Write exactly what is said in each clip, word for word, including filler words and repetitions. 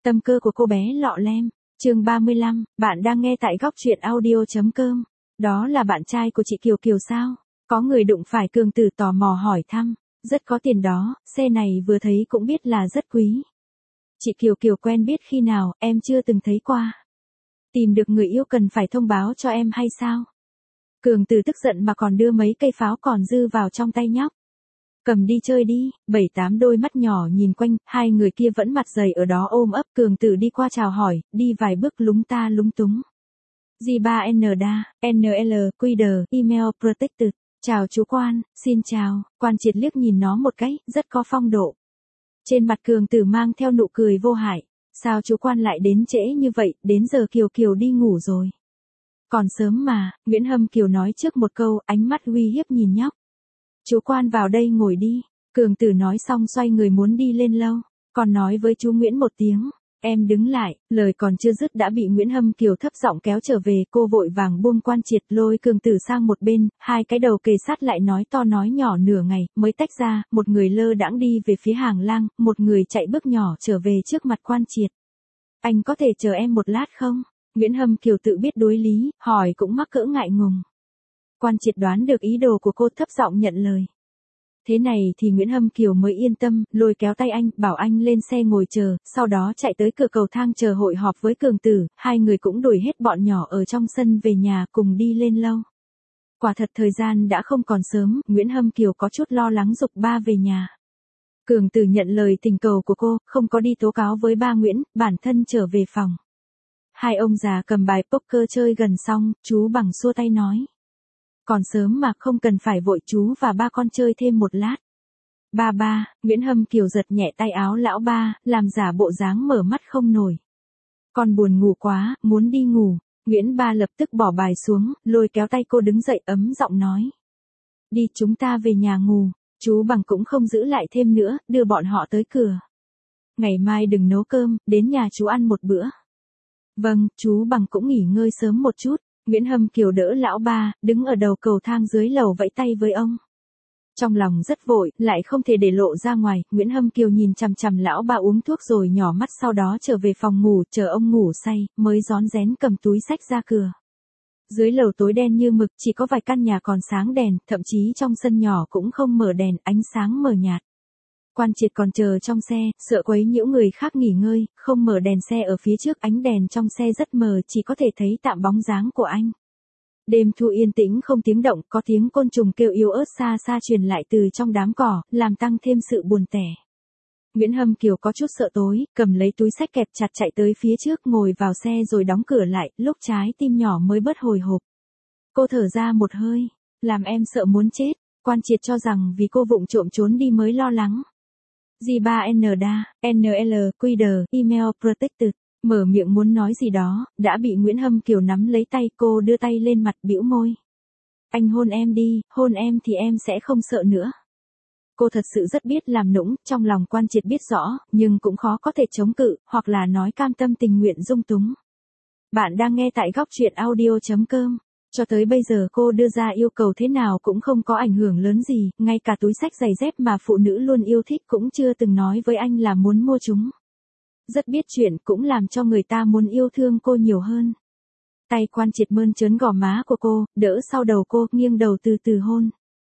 Tâm cơ của cô bé lọ lem, chương ba mươi lăm, bạn đang nghe tại góc truyện audio.com. Đó là bạn trai của chị Kiều Kiều sao? Có người đụng phải Cường Tử tò mò hỏi thăm. Rất có tiền đó, xe này vừa thấy cũng biết là rất quý. Chị Kiều Kiều quen biết khi nào, em chưa từng thấy qua. Tìm được người yêu cần phải thông báo cho em hay sao? Cường Tử tức giận mà còn đưa mấy cây pháo còn dư vào trong tay nhóc. Cầm đi chơi đi, bảy tám đôi mắt nhỏ nhìn quanh, hai người kia vẫn mặt dày ở đó ôm ấp. Cường Tử đi qua chào hỏi, đi vài bước lúng ta lúng túng. G ba N D A, N L, Q D, Email Protected. Chào chú Quan, xin chào. Quan Triệt liếc nhìn nó một cái, rất có phong độ. Trên mặt Cường Tử mang theo nụ cười vô hại. Sao chú Quan lại đến trễ như vậy, đến giờ Kiều Kiều đi ngủ rồi. Còn sớm mà, Nguyễn Hâm Kiều nói trước một câu, ánh mắt uy hiếp nhìn nhóc. Chú Quan vào đây ngồi đi. Cường Tử nói xong xoay người muốn đi lên lâu. Còn nói với chú Nguyễn một tiếng. Em đứng lại, lời còn chưa dứt đã bị Nguyễn Hâm Kiều thấp giọng kéo trở về. Cô vội vàng buông Quan Triệt lôi Cường Tử sang một bên. Hai cái đầu kề sát lại nói to nói nhỏ nửa ngày mới tách ra. Một người lơ đãng đi về phía hàng lang. Một người chạy bước nhỏ trở về trước mặt Quan Triệt. Anh có thể chờ em một lát không? Nguyễn Hâm Kiều tự biết đối lý, hỏi cũng mắc cỡ ngại ngùng. Quan Triệt đoán được ý đồ của cô thấp giọng nhận lời. Thế này thì Nguyễn Hâm Kiều mới yên tâm, lôi kéo tay anh, bảo anh lên xe ngồi chờ, sau đó chạy tới cửa cầu thang chờ hội họp với Cường Tử, hai người cũng đuổi hết bọn nhỏ ở trong sân về nhà cùng đi lên lâu. Quả thật thời gian đã không còn sớm, Nguyễn Hâm Kiều có chút lo lắng giục ba về nhà. Cường Tử nhận lời tình cầu của cô, không có đi tố cáo với ba Nguyễn, bản thân trở về phòng. Hai ông già cầm bài poker chơi gần xong, chú Bằng xua tay nói. Còn sớm mà không cần phải vội, chú và ba con chơi thêm một lát. Ba ba, Nguyễn Hâm Kiều giật nhẹ tay áo lão ba, làm giả bộ dáng mở mắt không nổi. Con buồn ngủ quá, muốn đi ngủ. Nguyễn ba lập tức bỏ bài xuống, lôi kéo tay cô đứng dậy ấm giọng nói. Đi chúng ta về nhà ngủ, chú Bằng cũng không giữ lại thêm nữa, đưa bọn họ tới cửa. Ngày mai đừng nấu cơm, đến nhà chú ăn một bữa. Vâng, chú Bằng cũng nghỉ ngơi sớm một chút. Nguyễn Hâm Kiều đỡ lão ba, đứng ở đầu cầu thang dưới lầu vẫy tay với ông. Trong lòng rất vội, lại không thể để lộ ra ngoài, Nguyễn Hâm Kiều nhìn chằm chằm lão ba uống thuốc rồi nhỏ mắt, sau đó trở về phòng ngủ, chờ ông ngủ say, mới rón rén cầm túi xách ra cửa. Dưới lầu tối đen như mực, chỉ có vài căn nhà còn sáng đèn, thậm chí trong sân nhỏ cũng không mở đèn, ánh sáng mờ nhạt. Quan Triệt còn chờ trong xe, sợ quấy nhiễu người khác nghỉ ngơi, không mở đèn xe ở phía trước, ánh đèn trong xe rất mờ, chỉ có thể thấy tạm bóng dáng của anh. Đêm thu yên tĩnh không tiếng động, có tiếng côn trùng kêu yếu ớt xa xa truyền lại từ trong đám cỏ, làm tăng thêm sự buồn tẻ. Nguyễn Hâm Kiều có chút sợ tối, cầm lấy túi xách kẹp chặt chạy tới phía trước, ngồi vào xe rồi đóng cửa lại, lúc trái tim nhỏ mới bớt hồi hộp. Cô thở ra một hơi, làm em sợ muốn chết. Quan Triệt cho rằng vì cô vụng trộm trốn đi mới lo lắng. G ba N D A, N L, Q D, Email Protected. Mở miệng muốn nói gì đó, đã bị Nguyễn Hâm Kiều nắm lấy tay, cô đưa tay lên mặt bĩu môi. Anh hôn em đi, hôn em thì em sẽ không sợ nữa. Cô thật sự rất biết làm nũng, trong lòng Quan Triệt biết rõ, nhưng cũng khó có thể chống cự, hoặc là nói cam tâm tình nguyện dung túng. Bạn đang nghe tại góc truyện audio.com. Cho tới bây giờ cô đưa ra yêu cầu thế nào cũng không có ảnh hưởng lớn gì, ngay cả túi xách giày dép mà phụ nữ luôn yêu thích cũng chưa từng nói với anh là muốn mua chúng. Rất biết chuyện, cũng làm cho người ta muốn yêu thương cô nhiều hơn. Tay Quan Triệt mơn trớn gò má của cô, đỡ sau đầu cô, nghiêng đầu từ từ hôn.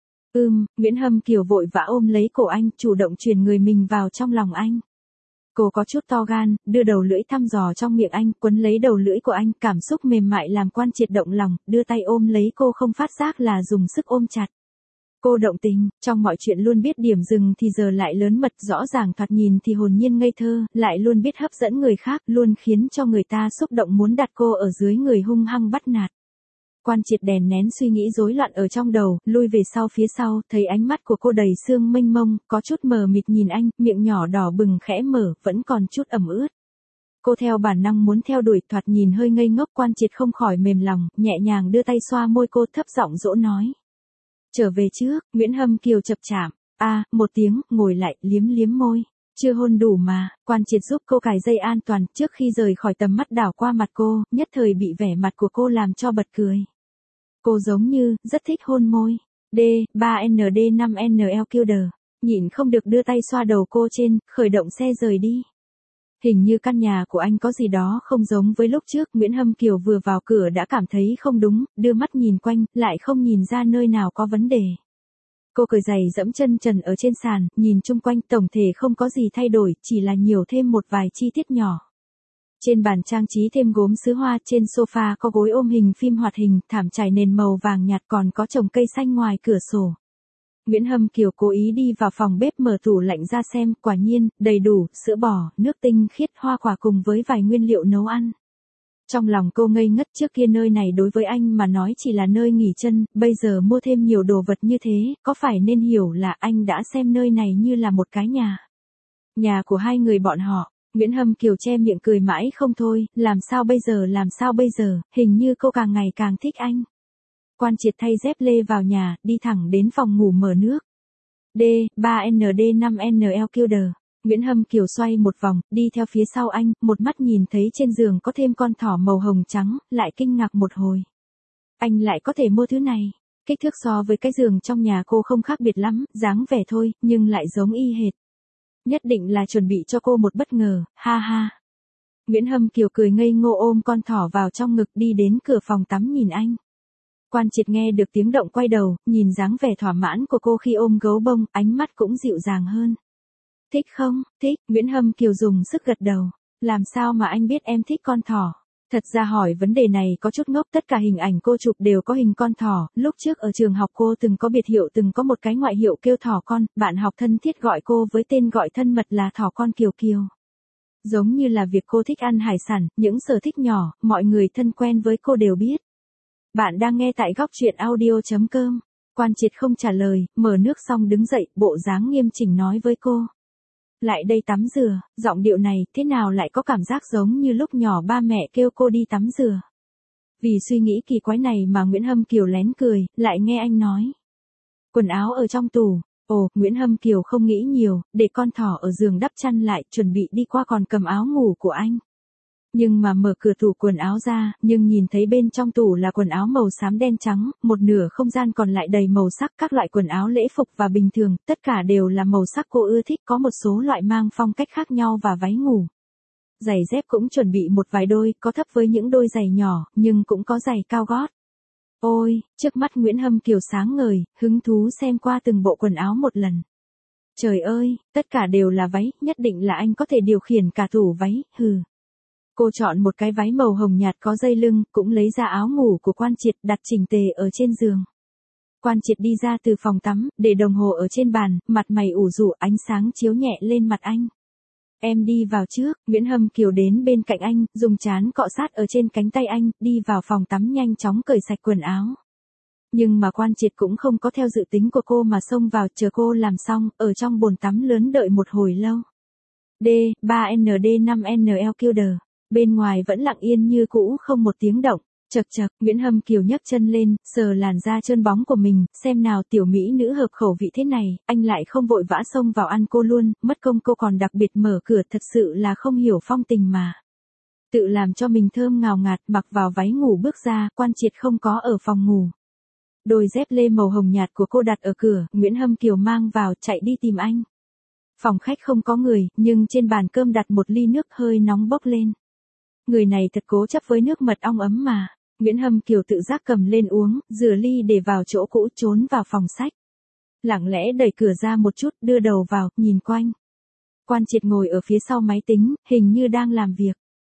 Ừm, Nguyễn Hâm Kiều vội vã ôm lấy cổ anh, chủ động truyền người mình vào trong lòng anh. Cô có chút to gan, đưa đầu lưỡi thăm dò trong miệng anh, quấn lấy đầu lưỡi của anh, cảm xúc mềm mại làm Quan Triệt động lòng, đưa tay ôm lấy cô không phát giác là dùng sức ôm chặt. Cô động tình, trong mọi chuyện luôn biết điểm dừng thì giờ lại lớn mật, rõ ràng thoạt nhìn thì hồn nhiên ngây thơ, lại luôn biết hấp dẫn người khác, luôn khiến cho người ta xúc động muốn đặt cô ở dưới người hung hăng bắt nạt. Quan Triệt đèn nén suy nghĩ rối loạn ở trong đầu, lui về sau phía sau, thấy ánh mắt của cô đầy sương mênh mông, có chút mờ mịt nhìn anh, miệng nhỏ đỏ bừng khẽ mở, vẫn còn chút ẩm ướt. Cô theo bản năng muốn theo đuổi, thoạt nhìn hơi ngây ngốc. Quan Triệt không khỏi mềm lòng, nhẹ nhàng đưa tay xoa môi cô, thấp giọng dỗ nói. Trở về trước. Nguyễn Hâm Kiều chập chạm. A, à, một tiếng, ngồi lại, liếm liếm môi. Chưa hôn đủ mà. Quan Triệt giúp cô cài dây an toàn, trước khi rời khỏi tầm mắt đảo qua mặt cô, nhất thời bị vẻ mặt của cô làm cho bật cười. Cô giống như, rất thích hôn môi. D, ba N D năm N L Q D. Nhịn không được đưa tay xoa đầu cô trên, khởi động xe rời đi. Hình như căn nhà của anh có gì đó không giống với lúc trước. Nguyễn Hâm Kiều vừa vào cửa đã cảm thấy không đúng, đưa mắt nhìn quanh, lại không nhìn ra nơi nào có vấn đề. Cô cởi giày dẫm chân trần ở trên sàn, nhìn chung quanh tổng thể không có gì thay đổi, chỉ là nhiều thêm một vài chi tiết nhỏ. Trên bàn trang trí thêm gốm sứ hoa, trên sofa có gối ôm hình phim hoạt hình, thảm trải nền màu vàng nhạt, còn có trồng cây xanh ngoài cửa sổ. Nguyễn Hâm Kiều cố ý đi vào phòng bếp mở tủ lạnh ra xem, quả nhiên, đầy đủ, sữa bò, nước tinh khiết, hoa quả cùng với vài nguyên liệu nấu ăn. Trong lòng cô ngây ngất, trước kia nơi này đối với anh mà nói chỉ là nơi nghỉ chân, bây giờ mua thêm nhiều đồ vật như thế, có phải nên hiểu là anh đã xem nơi này như là một cái nhà. Nhà của hai người bọn họ. Nguyễn Hâm Kiều che miệng cười mãi không thôi, làm sao bây giờ làm sao bây giờ, hình như cô càng ngày càng thích anh. Quan Triệt thay dép lê vào nhà, đi thẳng đến phòng ngủ mở nước. D, ba N D năm N L Killer. Nguyễn Hâm Kiều xoay một vòng, đi theo phía sau anh, một mắt nhìn thấy trên giường có thêm con thỏ màu hồng trắng, lại kinh ngạc một hồi. Anh lại có thể mua thứ này. Kích thước so với cái giường trong nhà cô không khác biệt lắm, dáng vẻ thôi, nhưng lại giống y hệt. Nhất định là chuẩn bị cho cô một bất ngờ, ha ha. Nguyễn Hâm Kiều cười ngây ngô ôm con thỏ vào trong ngực đi đến cửa phòng tắm nhìn anh. Quan Triệt nghe được tiếng động quay đầu, nhìn dáng vẻ thỏa mãn của cô khi ôm gấu bông, ánh mắt cũng dịu dàng hơn. Thích không? Thích, Nguyễn Hâm Kiều dùng sức gật đầu. Làm sao mà anh biết em thích con thỏ? Thật ra hỏi vấn đề này có chút ngốc, tất cả hình ảnh cô chụp đều có hình con thỏ, lúc trước ở trường học cô từng có biệt hiệu, từng có một cái ngoại hiệu kêu thỏ con, bạn học thân thiết gọi cô với tên gọi thân mật là thỏ con Kiều Kiều. Giống như là việc cô thích ăn hải sản, những sở thích nhỏ, mọi người thân quen với cô đều biết. Bạn đang nghe tại góc truyện audio chấm com. Quan Triệt không trả lời, mở nước xong đứng dậy, bộ dáng nghiêm chỉnh nói với cô. Lại đây tắm rửa, giọng điệu này, thế nào lại có cảm giác giống như lúc nhỏ ba mẹ kêu cô đi tắm rửa. Vì suy nghĩ kỳ quái này mà Nguyễn Hâm Kiều lén cười, lại nghe anh nói. Quần áo ở trong tủ. Ồ, Nguyễn Hâm Kiều không nghĩ nhiều, để con thỏ ở giường đắp chăn lại, chuẩn bị đi qua còn cầm áo ngủ của anh. Nhưng mà mở cửa tủ quần áo ra, nhưng nhìn thấy bên trong tủ là quần áo màu xám đen trắng, một nửa không gian còn lại đầy màu sắc, các loại quần áo lễ phục và bình thường, tất cả đều là màu sắc cô ưa thích, có một số loại mang phong cách khác nhau và váy ngủ. Giày dép cũng chuẩn bị một vài đôi, có thấp với những đôi giày nhỏ, nhưng cũng có giày cao gót. Ôi, trước mắt Nguyễn Hâm Kiều sáng ngời, hứng thú xem qua từng bộ quần áo một lần. Trời ơi, tất cả đều là váy, nhất định là anh có thể điều khiển cả tủ váy, hừ. Cô chọn một cái váy màu hồng nhạt có dây lưng, cũng lấy ra áo ngủ của Quan Triệt đặt chỉnh tề ở trên giường. Quan Triệt đi ra từ phòng tắm, để đồng hồ ở trên bàn, mặt mày ủ rũ, ánh sáng chiếu nhẹ lên mặt anh. Em đi vào trước, Nguyễn Hâm Kiều đến bên cạnh anh, dùng trán cọ sát ở trên cánh tay anh, đi vào phòng tắm nhanh chóng cởi sạch quần áo. Nhưng mà Quan Triệt cũng không có theo dự tính của cô mà xông vào, chờ cô làm xong, ở trong bồn tắm lớn đợi một hồi lâu. D, ba N D năm N L Killer. Bên ngoài vẫn lặng yên như cũ, không một tiếng động. Chậc chậc, Nguyễn Hâm Kiều nhấc chân lên, sờ làn da trơn bóng của mình, xem nào tiểu mỹ nữ hợp khẩu vị thế này, anh lại không vội vã xông vào ăn cô luôn, mất công cô còn đặc biệt mở cửa, thật sự là không hiểu phong tình mà. Tự làm cho mình thơm ngào ngạt, mặc vào váy ngủ bước ra, Quan Triệt không có ở phòng ngủ. Đôi dép lê màu hồng nhạt của cô đặt ở cửa, Nguyễn Hâm Kiều mang vào, chạy đi tìm anh. Phòng khách không có người, nhưng trên bàn cơm đặt một ly nước hơi nóng bốc lên. Người này thật cố chấp với nước mật ong ấm mà. Nguyễn Hâm Kiều tự giác cầm lên uống, rửa ly để vào chỗ cũ, trốn vào phòng sách. Lặng lẽ đẩy cửa ra một chút, đưa đầu vào, nhìn quanh. Quan Triệt ngồi ở phía sau máy tính, hình như đang làm việc.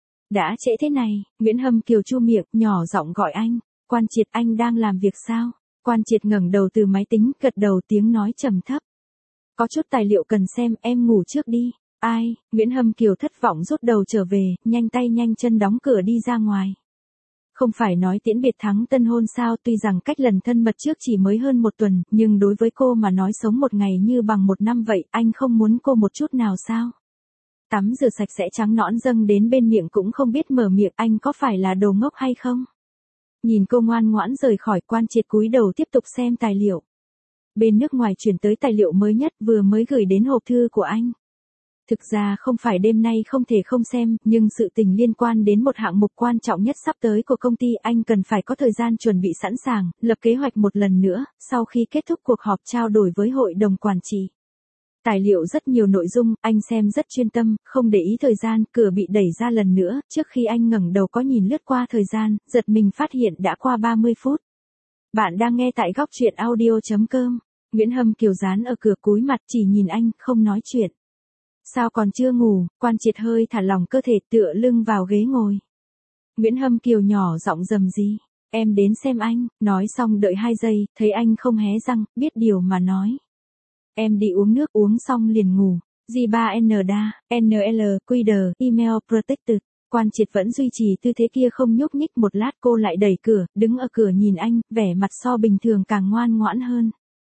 Đã trễ thế này, Nguyễn Hâm Kiều chu miệng, nhỏ giọng gọi anh. Quan Triệt, anh đang làm việc sao? Quan Triệt ngẩng đầu từ máy tính, gật đầu, tiếng nói trầm thấp. Có chút tài liệu cần xem, em ngủ trước đi. Ai? Nguyễn Hâm Kiều thất vọng rút đầu trở về, nhanh tay nhanh chân đóng cửa đi ra ngoài. Không phải nói tiễn biệt thắng tân hôn sao, tuy rằng cách lần thân mật trước chỉ mới hơn một tuần, nhưng đối với cô mà nói sống một ngày như bằng một năm vậy, anh không muốn cô một chút nào sao? Tắm rửa sạch sẽ trắng nõn dâng đến bên miệng cũng không biết mở miệng, anh có phải là đồ ngốc hay không? Nhìn cô ngoan ngoãn rời khỏi, Quan Triệt cúi đầu tiếp tục xem tài liệu. Bên nước ngoài chuyển tới tài liệu mới nhất vừa mới gửi đến hộp thư của anh. Thực ra không phải đêm nay không thể không xem, nhưng sự tình liên quan đến một hạng mục quan trọng nhất sắp tới của công ty, anh cần phải có thời gian chuẩn bị sẵn sàng, lập kế hoạch một lần nữa, sau khi kết thúc cuộc họp trao đổi với hội đồng quản trị. Tài liệu rất nhiều nội dung, anh xem rất chuyên tâm, không để ý thời gian, cửa bị đẩy ra lần nữa, trước khi anh ngẩng đầu có nhìn lướt qua thời gian, giật mình phát hiện đã qua ba mươi phút. Bạn đang nghe tại góc truyện audio.com. Nguyễn Hâm Kiều dán ở cửa cúi mặt chỉ nhìn anh, không nói chuyện. Sao còn chưa ngủ? Quan Triệt hơi thả lỏng cơ thể tựa lưng vào ghế ngồi. Nguyễn Hâm Kiều nhỏ giọng rầm gì. Em đến xem anh, nói xong đợi hai giây, thấy anh không hé răng, biết điều mà nói. Em đi uống nước, uống xong liền ngủ. G ba N D A, N L, Q D, Email Protected. Quan Triệt vẫn duy trì tư thế kia không nhúc nhích, một lát cô lại đẩy cửa, đứng ở cửa nhìn anh, vẻ mặt so bình thường càng ngoan ngoãn hơn.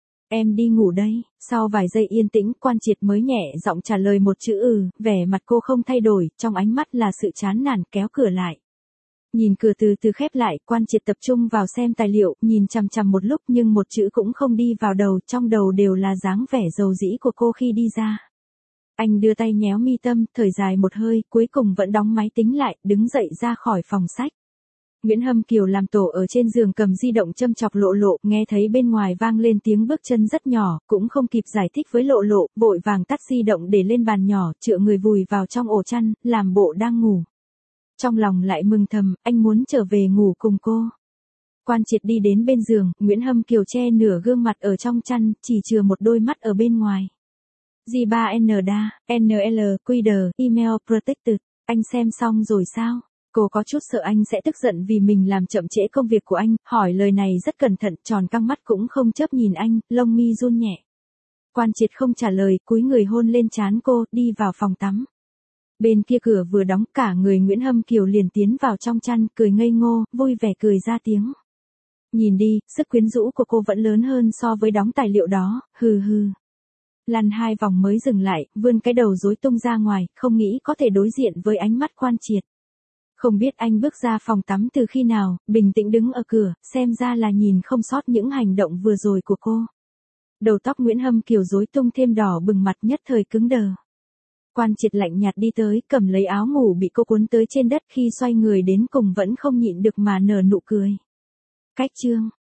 Em đi ngủ đây. Sau vài giây yên tĩnh, Quan Triệt mới nhẹ giọng trả lời một chữ ừ, vẻ mặt cô không thay đổi, trong ánh mắt là sự chán nản, kéo cửa lại. Nhìn cửa từ từ khép lại, Quan Triệt tập trung vào xem tài liệu, nhìn chằm chằm một lúc nhưng một chữ cũng không đi vào đầu, trong đầu đều là dáng vẻ dầu dĩ của cô khi đi ra. Anh đưa tay nhéo mi tâm, thở dài một hơi, cuối cùng vẫn đóng máy tính lại, đứng dậy ra khỏi phòng sách. Nguyễn Hâm Kiều làm tổ ở trên giường cầm di động châm chọc Lộ Lộ, nghe thấy bên ngoài vang lên tiếng bước chân rất nhỏ, cũng không kịp giải thích với Lộ Lộ, vội vàng tắt di động để lên bàn nhỏ, chữa người vùi vào trong ổ chăn, làm bộ đang ngủ. Trong lòng lại mừng thầm, anh muốn trở về ngủ cùng cô. Quan Triệt đi đến bên giường, Nguyễn Hâm Kiều che nửa gương mặt ở trong chăn, chỉ chừa một đôi mắt ở bên ngoài. G ba N D A, N L, Q D, Email Protected. Anh xem xong rồi sao? Cô có chút sợ anh sẽ tức giận vì mình làm chậm trễ công việc của anh, hỏi lời này rất cẩn thận, tròn căng mắt cũng không chớp nhìn anh, lông mi run nhẹ. Quan Triệt không trả lời, cúi người hôn lên trán cô, đi vào phòng tắm. Bên kia cửa vừa đóng, cả người Nguyễn Hâm Kiều liền tiến vào trong chăn, cười ngây ngô, vui vẻ cười ra tiếng. Nhìn đi, sức quyến rũ của cô vẫn lớn hơn so với đóng tài liệu đó, hừ hừ. Lăn hai vòng mới dừng lại, vươn cái đầu rối tung ra ngoài, không nghĩ có thể đối diện với ánh mắt Quan Triệt. Không biết anh bước ra phòng tắm từ khi nào, bình tĩnh đứng ở cửa, xem ra là nhìn không sót những hành động vừa rồi của cô. Đầu tóc Nguyễn Hâm Kiều rối tung thêm đỏ bừng, mặt nhất thời cứng đờ. Quan Triệt lạnh nhạt đi tới, cầm lấy áo ngủ bị cô cuốn tới trên đất, khi xoay người đến cùng vẫn không nhịn được mà nở nụ cười. Cách chương